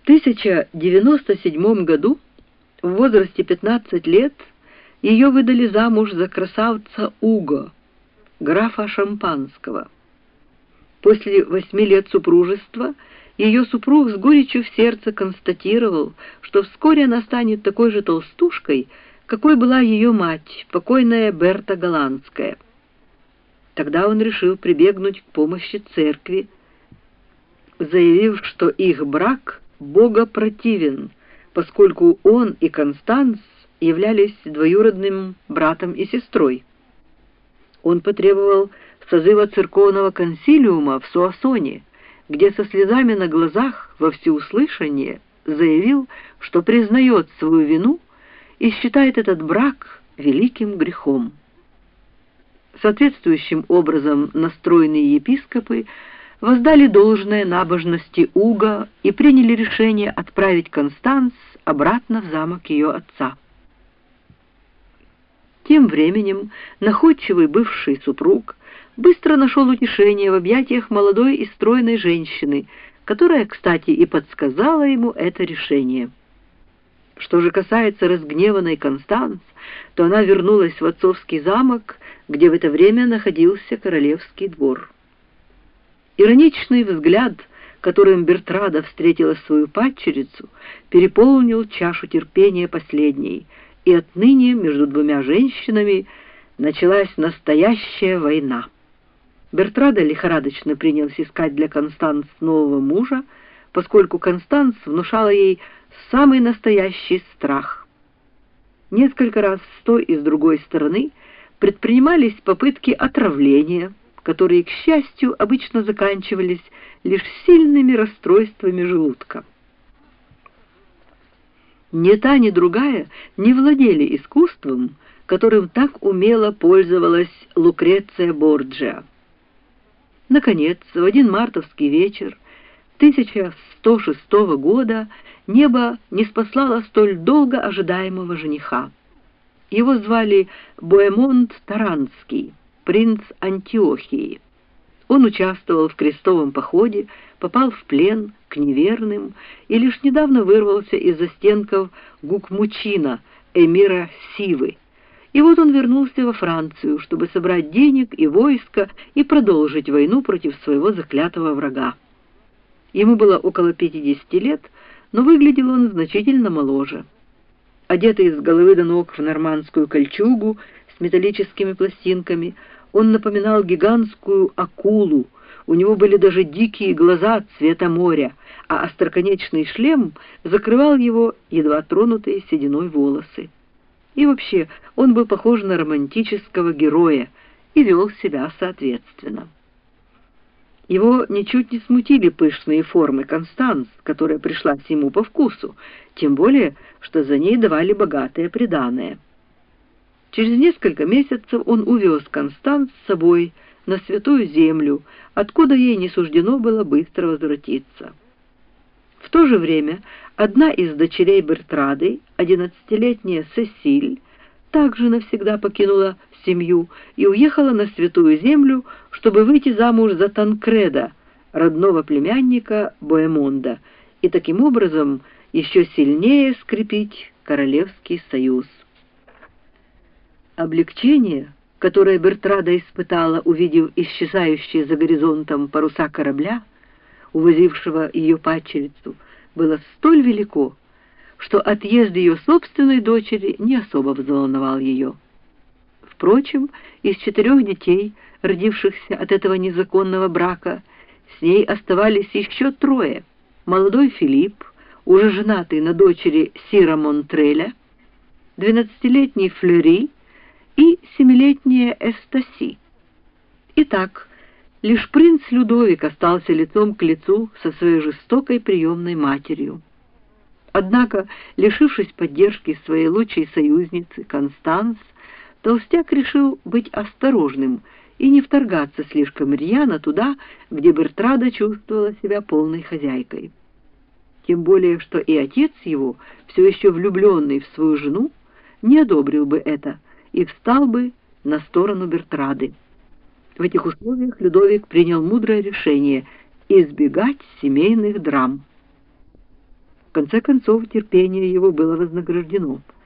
В 1097 году, в возрасте 15 лет, ее выдали замуж за красавца Уго, графа Шампанского. После 8 лет супружества ее супруг с горечью в сердце констатировал, что вскоре она станет такой же толстушкой, какой была ее мать, покойная Берта Голландская. Тогда он решил прибегнуть к помощи церкви, заявив, что их брак богопротивен, поскольку он и Констанс являлись двоюродным братом и сестрой. Он потребовал созыва церковного консилиума в Суассоне, где со слезами на глазах во всеуслышание заявил, что признает свою вину и считает этот брак великим грехом. Соответствующим образом настроенные епископы воздали должное набожности Уго и приняли решение отправить Констанс обратно в замок ее отца. Тем временем находчивый бывший супруг быстро нашел утешение в объятиях молодой и стройной женщины, которая, кстати, и подсказала ему это решение. Что же касается разгневанной Констанс, то она вернулась в отцовский замок, где в это время находился королевский двор. Ироничный взгляд, которым Бертрада встретила свою падчерицу, переполнил чашу терпения последней, и отныне между двумя женщинами началась настоящая война. Бертрада лихорадочно принялась искать для Констанс нового мужа, поскольку Констанс внушала ей самый настоящий страх. Несколько раз с той и с другой стороны предпринимались попытки отравления, которые, к счастью, обычно заканчивались лишь сильными расстройствами желудка. Ни та, ни другая не владели искусством, которым так умело пользовалась Лукреция Борджиа. Наконец, в один мартовский вечер 1106 года небо ниспослало столь долго ожидаемого жениха. Его звали Боемонт Таранский, принц Антиохии. Он участвовал в крестовом походе, попал в плен к неверным и лишь недавно вырвался из застенков Гукмучина, эмира Сивы. И вот он вернулся во Францию, чтобы собрать денег и войско и продолжить войну против своего заклятого врага. Ему было около 50 лет, но выглядел он значительно моложе. Одетый с головы до ног в нормандскую кольчугу с металлическими пластинками, он напоминал гигантскую акулу, у него были даже дикие глаза цвета моря, а остроконечный шлем закрывал его едва тронутые сединой волосы. И вообще, он был похож на романтического героя и вел себя соответственно. Его ничуть не смутили пышные формы Констанс, которая пришлась ему по вкусу, тем более, что за ней давали богатое приданое. Через несколько месяцев он увез Констанс с собой на Святую Землю, откуда ей не суждено было быстро возвратиться. В то же время одна из дочерей Бертрады, 11-летняя Сесиль, также навсегда покинула семью и уехала на Святую Землю, чтобы выйти замуж за Танкреда, родного племянника Боемонда, и таким образом еще сильнее скрепить Королевский союз. Облегчение, которое Бертрада испытала, увидев исчезающие за горизонтом паруса корабля, увозившего ее падчерицу, было столь велико, что отъезд ее собственной дочери не особо взволновал ее. Впрочем, из 4 детей, родившихся от этого незаконного брака, с ней оставались еще 3: молодой Филипп, уже женатый на дочери сира Монтреля, 12-летний Флери и 7-летняя Эстаси. Итак, лишь принц Людовик остался лицом к лицу со своей жестокой приемной матерью. Однако, лишившись поддержки своей лучшей союзницы Констанс, толстяк решил быть осторожным и не вторгаться слишком рьяно туда, где Бертрада чувствовала себя полной хозяйкой. Тем более, что и отец его, все еще влюбленный в свою жену, не одобрил бы это и встал бы на сторону Бертрады. В этих условиях Людовик принял мудрое решение избегать семейных драм. В конце концов, терпение его было вознаграждено.